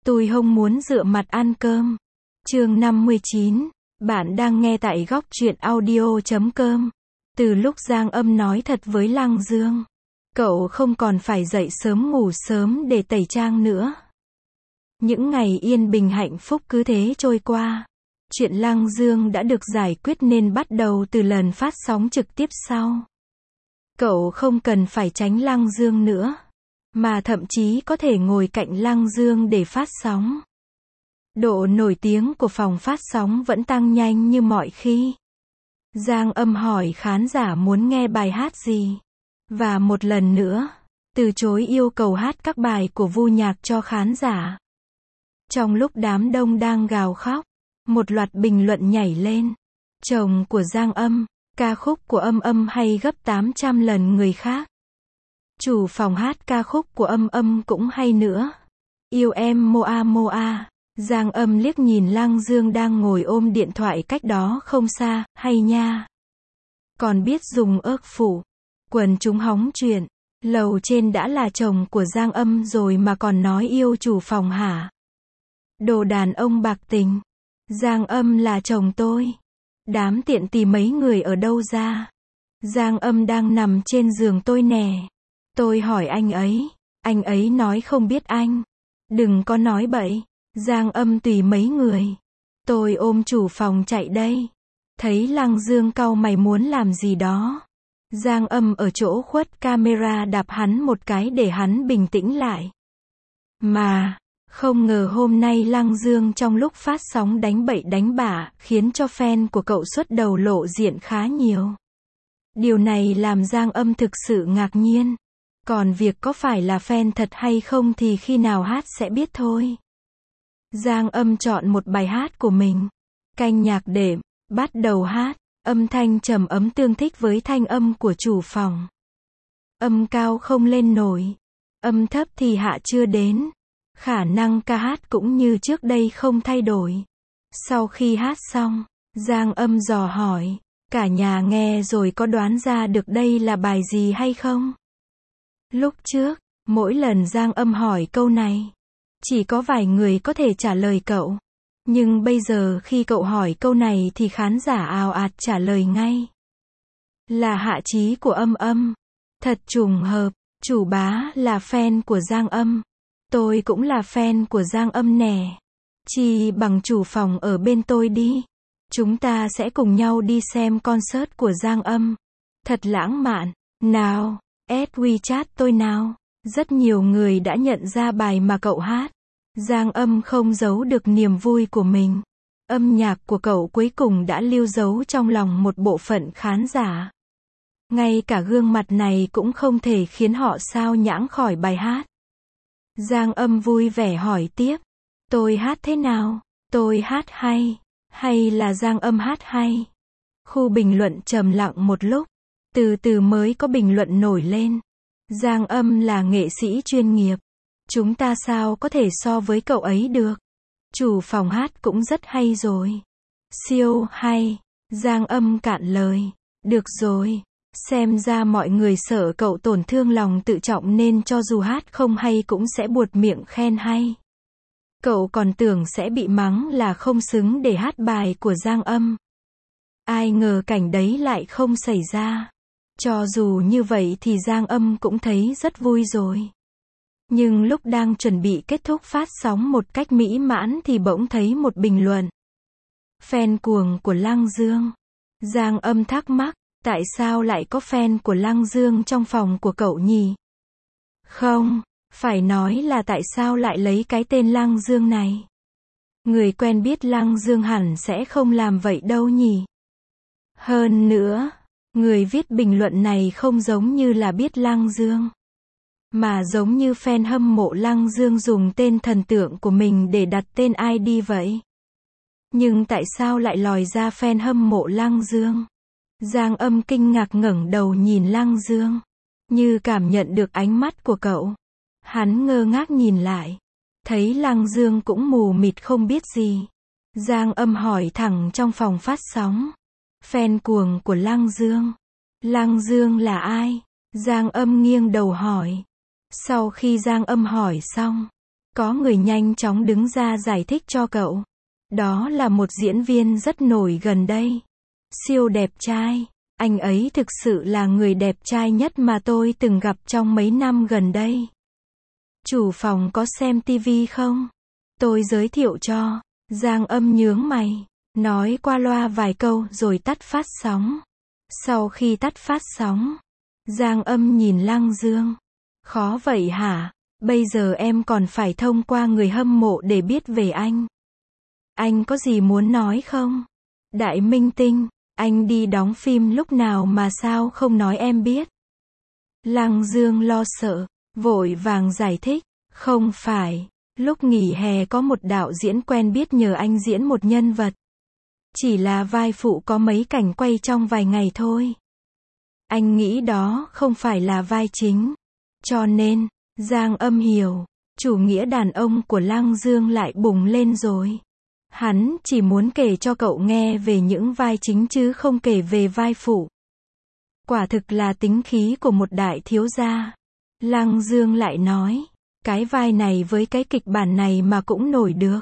Tôi không muốn dựa mặt ăn cơm. Chương 59. Bạn đang nghe tại góc truyện audio.com. Từ lúc Giang Âm nói thật với Lăng Dương, cậu không còn phải dậy sớm ngủ sớm để tẩy trang nữa. Những ngày yên bình hạnh phúc cứ thế trôi qua. Chuyện Lăng Dương đã được giải quyết nên bắt đầu từ lần phát sóng trực tiếp sau. Cậu không cần phải tránh Lăng Dương nữa, mà thậm chí có thể ngồi cạnh Lăng Dương để phát sóng. Độ nổi tiếng của phòng phát sóng vẫn tăng nhanh như mọi khi. Giang Âm hỏi khán giả muốn nghe bài hát gì, và một lần nữa từ chối yêu cầu hát các bài của Vu Nhạc cho khán giả. Trong lúc đám đông đang gào khóc, một loạt bình luận nhảy lên. Chồng của Giang Âm, ca khúc của Âm Âm hay gấp 800 lần người khác. Chủ phòng hát ca khúc của Âm Âm cũng hay nữa. Yêu em Moa Moa. Giang Âm liếc nhìn Lăng Dương đang ngồi ôm điện thoại cách đó không xa, hay nha. Còn biết dùng ớt phủ. Quần chúng hóng chuyện. Lầu trên đã là chồng của Giang Âm rồi mà còn nói yêu chủ phòng hả? Đồ đàn ông bạc tình. Giang Âm là chồng tôi. Đám tiện tì mấy người ở đâu ra? Giang Âm đang nằm trên giường tôi nè. Tôi hỏi anh ấy nói không biết anh. Đừng có nói bậy. Giang Âm tùy mấy người. Tôi ôm chủ phòng chạy đây. Thấy Lăng Dương cau mày muốn làm gì đó. Giang Âm ở chỗ khuất camera đạp hắn một cái để hắn bình tĩnh lại. Mà, không ngờ hôm nay Lăng Dương trong lúc phát sóng đánh bậy đánh bạ, khiến cho fan của cậu xuất đầu lộ diện khá nhiều. Điều này làm Giang Âm thực sự ngạc nhiên. Còn việc có phải là fan thật hay không thì khi nào hát sẽ biết thôi. Giang Âm chọn một bài hát của mình. Canh nhạc đệm, bắt đầu hát. Âm thanh trầm ấm tương thích với thanh âm của chủ phòng. Âm cao không lên nổi. Âm thấp thì hạ chưa đến. Khả năng ca hát cũng như trước đây không thay đổi. Sau khi hát xong, Giang Âm dò hỏi. Cả nhà nghe rồi có đoán ra được đây là bài gì hay không? Lúc trước, mỗi lần Giang Âm hỏi câu này, chỉ có vài người có thể trả lời cậu. Nhưng bây giờ khi cậu hỏi câu này thì khán giả ào ạt trả lời ngay. Là Hạ Chí của Âm Âm. Thật trùng hợp, chủ bá là fan của Giang Âm. Tôi cũng là fan của Giang Âm nè. Chi bằng chủ phòng ở bên tôi đi. Chúng ta sẽ cùng nhau đi xem concert của Giang Âm. Thật lãng mạn. Nào, add WeChat tôi nào. Rất nhiều người đã nhận ra bài mà cậu hát. Giang Âm không giấu được niềm vui của mình. Âm nhạc của cậu cuối cùng đã lưu dấu trong lòng một bộ phận khán giả. Ngay cả gương mặt này cũng không thể khiến họ sao nhãng khỏi bài hát. Giang Âm vui vẻ hỏi tiếp. Tôi hát thế nào? Tôi hát hay? Hay là Giang Âm hát hay? Khu bình luận trầm lặng một lúc. Từ từ mới có bình luận nổi lên. Giang Âm là nghệ sĩ chuyên nghiệp. Chúng ta sao có thể so với cậu ấy được? Chủ phòng hát cũng rất hay rồi. Siêu hay. Giang Âm cạn lời. Được rồi. Xem ra mọi người sợ cậu tổn thương lòng tự trọng nên cho dù hát không hay cũng sẽ buột miệng khen hay. Cậu còn tưởng sẽ bị mắng là không xứng để hát bài của Giang Âm. Ai ngờ cảnh đấy lại không xảy ra. Cho dù như vậy thì Giang Âm cũng thấy rất vui rồi. Nhưng lúc đang chuẩn bị kết thúc phát sóng một cách mỹ mãn thì bỗng thấy một bình luận. Fan cuồng của Lăng Dương. Giang Âm thắc mắc, tại sao lại có fan của Lăng Dương trong phòng của cậu nhỉ? Không, phải nói là tại sao lại lấy cái tên Lăng Dương này? Người quen biết Lăng Dương hẳn sẽ không làm vậy đâu nhỉ? Hơn nữa, người viết bình luận này không giống như là biết Lăng Dương, mà giống như fan hâm mộ Lăng Dương dùng tên thần tượng của mình để đặt tên ID vậy. Nhưng tại sao lại lòi ra fan hâm mộ Lăng Dương? Giang Âm kinh ngạc ngẩng đầu nhìn Lăng Dương, như cảm nhận được ánh mắt của cậu. Hắn ngơ ngác nhìn lại, thấy Lăng Dương cũng mù mịt không biết gì. Giang Âm hỏi thẳng trong phòng phát sóng. Fan cuồng của Lăng Dương. Lăng Dương là ai? Giang Âm nghiêng đầu hỏi. Sau khi Giang Âm hỏi xong, Có người nhanh chóng đứng ra giải thích cho cậu. Đó là một diễn viên rất nổi gần đây. Siêu đẹp trai. Anh ấy thực sự là người đẹp trai nhất mà tôi từng gặp trong mấy năm gần đây. Chủ phòng có xem tivi không? Tôi giới thiệu cho. Giang Âm nhướng mày, nói qua loa vài câu rồi tắt phát sóng. Sau khi tắt phát sóng, Giang Âm nhìn Lăng Dương. Khó vậy hả? Bây giờ em còn phải thông qua người hâm mộ để biết về anh. Anh có gì muốn nói không? Đại minh tinh, anh đi đóng phim lúc nào mà sao không nói em biết? Lăng Dương lo sợ, vội vàng giải thích. Không phải, lúc nghỉ hè có một đạo diễn quen biết nhờ anh diễn một nhân vật. Chỉ là vai phụ có mấy cảnh quay trong vài ngày thôi. Anh nghĩ đó không phải là vai chính. Cho nên, Giang Âm hiểu, chủ nghĩa đàn ông của Lăng Dương lại bùng lên rồi. Hắn chỉ muốn kể cho cậu nghe về những vai chính chứ không kể về vai phụ. Quả thực là tính khí của một đại thiếu gia. Lăng Dương lại nói, cái vai này với cái kịch bản này mà cũng nổi được.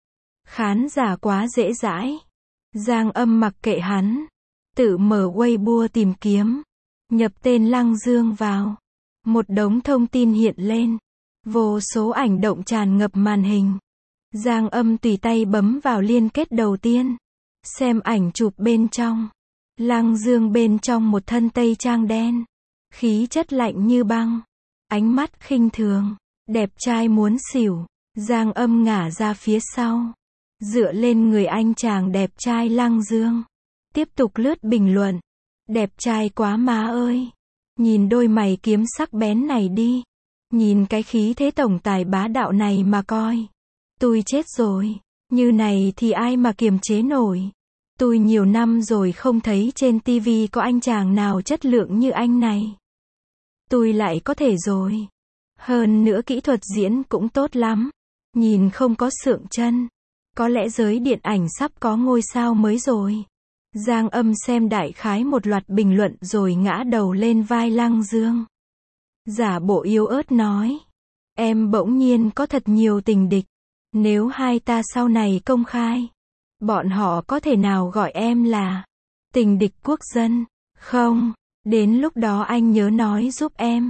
Khán giả quá dễ dãi. Giang Âm mặc kệ hắn, tự mở Weibo tìm kiếm, nhập tên Lăng Dương vào. Một đống thông tin hiện lên, vô số ảnh động tràn ngập màn hình. Giang Âm tùy tay bấm vào liên kết đầu tiên, xem ảnh chụp bên trong. Lăng Dương bên trong một thân tây trang đen, khí chất lạnh như băng, ánh mắt khinh thường, đẹp trai muốn xỉu. Giang Âm ngả ra phía sau, dựa lên người anh chàng đẹp trai Lăng Dương, tiếp tục lướt bình luận. Đẹp trai quá má ơi. Nhìn đôi mày kiếm sắc bén này đi. Nhìn cái khí thế tổng tài bá đạo này mà coi. Tôi chết rồi. Như này thì ai mà kiềm chế nổi. Tôi nhiều năm rồi không thấy trên tivi có anh chàng nào chất lượng như anh này. Tôi lại có thể rồi. Hơn nữa kỹ thuật diễn cũng tốt lắm. Nhìn không có sượng chân. Có lẽ giới điện ảnh sắp có ngôi sao mới rồi. Giang Âm xem đại khái một loạt bình luận rồi ngã đầu lên vai Lăng Dương. Giả bộ yếu ớt nói. Em bỗng nhiên có thật nhiều tình địch. Nếu hai ta sau này công khai, bọn họ có thể nào gọi em là tình địch quốc dân, không? Đến lúc đó anh nhớ nói giúp em.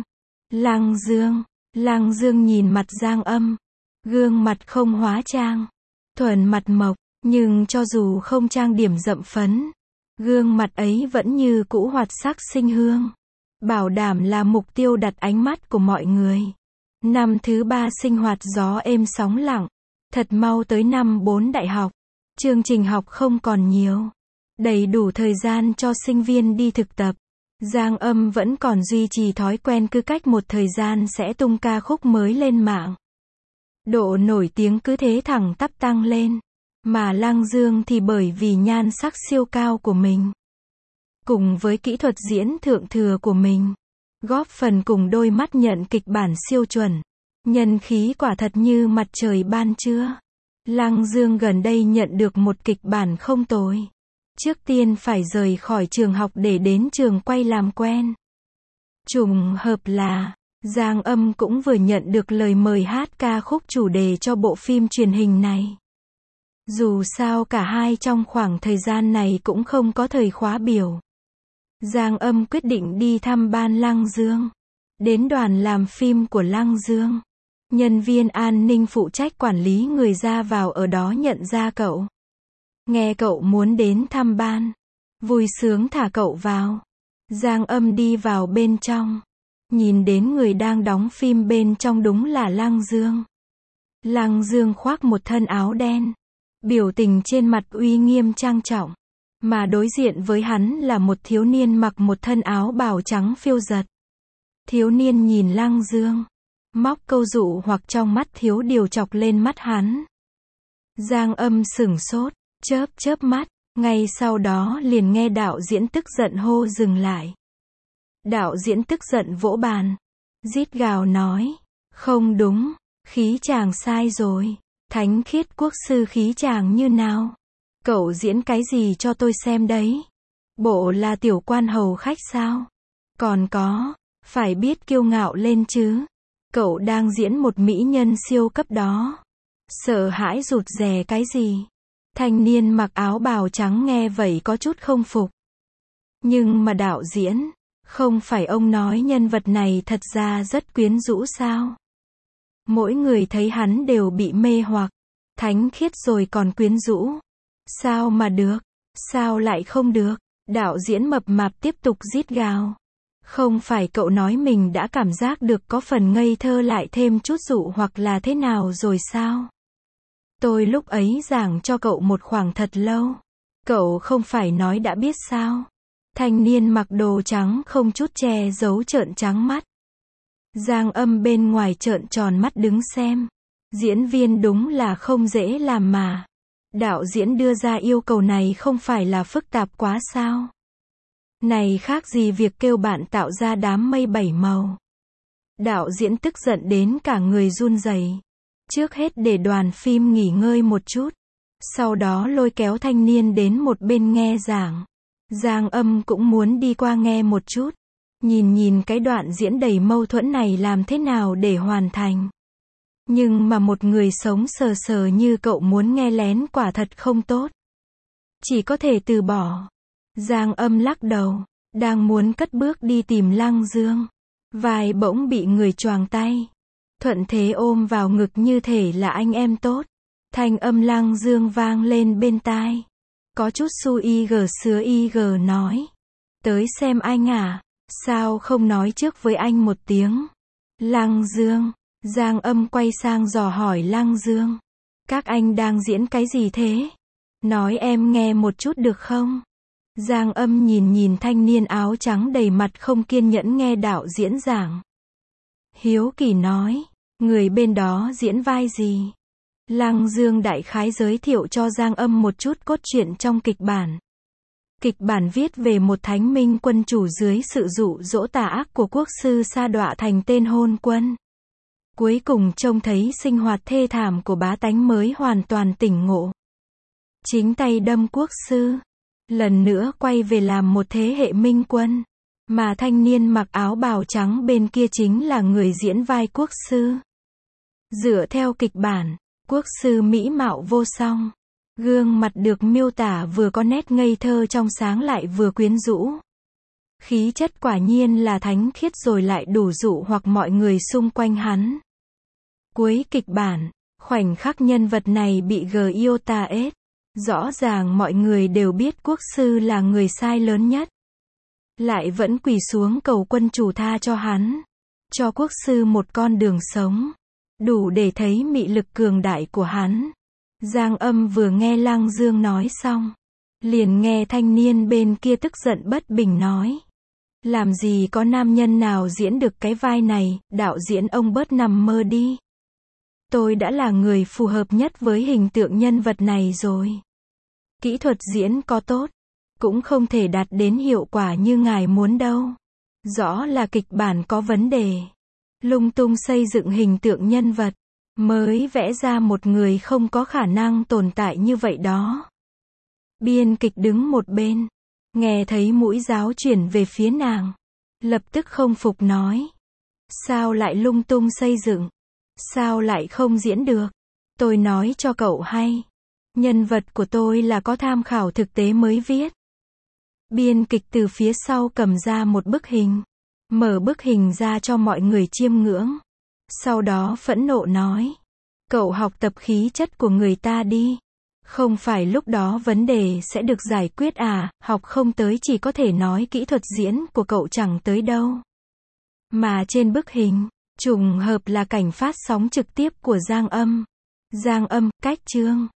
Lăng Dương nhìn mặt Giang Âm. Gương mặt không hóa trang. Thuần mặt mộc. Nhưng cho dù không trang điểm đậm phấn, gương mặt ấy vẫn như cũ hoạt sắc sinh hương. Bảo đảm là mục tiêu đặt ánh mắt của mọi người. Năm thứ 3 sinh hoạt gió êm sóng lặng. Thật mau tới năm 4 đại học. Chương trình học không còn nhiều. Đầy đủ thời gian cho sinh viên đi thực tập. Giang Âm vẫn còn duy trì thói quen cứ cách một thời gian sẽ tung ca khúc mới lên mạng. Độ nổi tiếng cứ thế thẳng tắp tăng lên. Mà Lăng Dương thì bởi vì nhan sắc siêu cao của mình, cùng với kỹ thuật diễn thượng thừa của mình, góp phần cùng đôi mắt nhận kịch bản siêu chuẩn. Nhân khí quả thật như mặt trời ban trưa. Lăng Dương gần đây nhận được một kịch bản không tồi. Trước tiên phải rời khỏi trường học để đến trường quay làm quen. Trùng hợp là, Giang Âm cũng vừa nhận được lời mời hát ca khúc chủ đề cho bộ phim truyền hình này. Dù sao cả hai trong khoảng thời gian này cũng không có thời khóa biểu. Giang Âm quyết định đi thăm ban Lăng Dương. Đến đoàn làm phim của Lăng Dương. Nhân viên an ninh phụ trách quản lý người ra vào ở đó nhận ra cậu. Nghe cậu muốn đến thăm ban, vui sướng thả cậu vào. Giang Âm đi vào bên trong. Nhìn đến người đang đóng phim bên trong đúng là Lăng Dương. Lăng Dương khoác một thân áo đen. Biểu tình trên mặt uy nghiêm trang trọng. Mà đối diện với hắn là một thiếu niên mặc một thân áo bào trắng phiêu giật. Thiếu niên nhìn Lăng Dương. Móc câu dụ hoặc trong mắt thiếu điều chọc lên mắt hắn. Giang Âm sửng sốt, chớp mắt. Ngay sau đó liền nghe đạo diễn tức giận hô dừng lại. Đạo diễn tức giận vỗ bàn. Rít gào nói. Không đúng, khí chàng sai rồi. Thánh khiết quốc sư khí chàng như nào? Cậu diễn cái gì cho tôi xem đấy? Bộ là tiểu quan hầu khách sao? Còn có, phải biết kiêu ngạo lên chứ. Cậu đang diễn một mỹ nhân siêu cấp đó. Sợ hãi rụt rè cái gì? Thanh niên mặc áo bào trắng nghe vậy có chút không phục. Nhưng mà đạo diễn, không phải ông nói nhân vật này thật ra rất quyến rũ sao? Mỗi người thấy hắn đều bị mê hoặc, thánh khiết rồi còn quyến rũ. Sao mà được? Sao lại không được? Đạo diễn mập mạp tiếp tục rít gào. Không phải cậu nói mình đã cảm giác được có phần ngây thơ lại thêm chút dụ hoặc là thế nào rồi sao? Tôi lúc ấy giảng cho cậu một khoảng thật lâu. Cậu không phải nói đã biết sao? Thanh niên mặc đồ trắng không chút che giấu trợn trắng mắt. Giang Âm bên ngoài trợn tròn mắt đứng xem. Diễn viên đúng là không dễ làm mà. Đạo diễn đưa ra yêu cầu này không phải là phức tạp quá sao? Này khác gì việc kêu bạn tạo ra đám mây bảy màu. Đạo diễn tức giận đến cả người run rẩy. Trước hết để đoàn phim nghỉ ngơi một chút. Sau đó lôi kéo thanh niên đến một bên nghe giảng. Giang Âm cũng muốn đi qua nghe một chút. Nhìn cái đoạn diễn đầy mâu thuẫn này làm thế nào để hoàn thành. Nhưng mà một người sống sờ sờ như cậu muốn nghe lén quả thật không tốt. Chỉ có thể từ bỏ. Giang Âm lắc đầu, đang muốn cất bước đi tìm Lăng Dương. Vai bỗng bị người choàng tay. Thuận thế ôm vào ngực như thể là anh em tốt. Thanh âm Lăng Dương vang lên bên tai. Có chút su y gờ nói. Tới xem anh à, sao không nói trước với anh một tiếng. Lăng Dương, Giang Âm quay sang dò hỏi Lăng Dương. Các anh đang diễn cái gì thế? Nói em nghe một chút được không? Giang Âm nhìn thanh niên áo trắng đầy mặt không kiên nhẫn nghe đạo diễn giảng. Hiếu kỳ nói, người bên đó diễn vai gì? Lăng Dương đại khái giới thiệu cho Giang Âm một chút cốt truyện trong kịch bản. Kịch bản viết về một thánh minh quân chủ dưới sự dụ dỗ tà ác của quốc sư sa đọa thành tên hôn quân. Cuối cùng trông thấy sinh hoạt thê thảm của bá tánh mới hoàn toàn tỉnh ngộ. Chính tay đâm quốc sư. Lần nữa quay về làm một thế hệ minh quân. Mà thanh niên mặc áo bào trắng bên kia chính là người diễn vai quốc sư. Dựa theo kịch bản, quốc sư mỹ mạo vô song. Gương mặt được miêu tả vừa có nét ngây thơ trong sáng lại vừa quyến rũ. Khí chất quả nhiên là thánh khiết rồi lại đủ dụ hoặc mọi người xung quanh hắn. Cuối kịch bản, khoảnh khắc nhân vật này bị Giotto. Rõ ràng mọi người đều biết quốc sư là người sai lớn nhất. Lại vẫn quỳ xuống cầu quân chủ tha cho hắn. Cho quốc sư một con đường sống. Đủ để thấy mị lực cường đại của hắn. Giang Âm vừa nghe Lăng Dương nói xong. Liền nghe thanh niên bên kia tức giận bất bình nói. Làm gì có nam nhân nào diễn được cái vai này, đạo diễn ông bớt nằm mơ đi. Tôi đã là người phù hợp nhất với hình tượng nhân vật này rồi. Kỹ thuật diễn có tốt, cũng không thể đạt đến hiệu quả như ngài muốn đâu. Rõ là kịch bản có vấn đề. Lung tung xây dựng hình tượng nhân vật, mới vẽ ra một người không có khả năng tồn tại như vậy đó. Biên kịch đứng một bên, nghe thấy mũi giáo chuyển về phía nàng. Lập tức không phục nói. Sao lại lung tung xây dựng? Sao lại không diễn được? Tôi nói cho cậu hay. Nhân vật của tôi là có tham khảo thực tế mới viết. Biên kịch từ phía sau cầm ra một bức hình. Mở bức hình ra cho mọi người chiêm ngưỡng. Sau đó phẫn nộ nói. Cậu học tập khí chất của người ta đi. Không phải lúc đó vấn đề sẽ được giải quyết à, học không tới chỉ có thể nói kỹ thuật diễn của cậu chẳng tới đâu. Mà trên bức hình, trùng hợp là cảnh phát sóng trực tiếp của Giang Âm. Giang Âm, cách chương.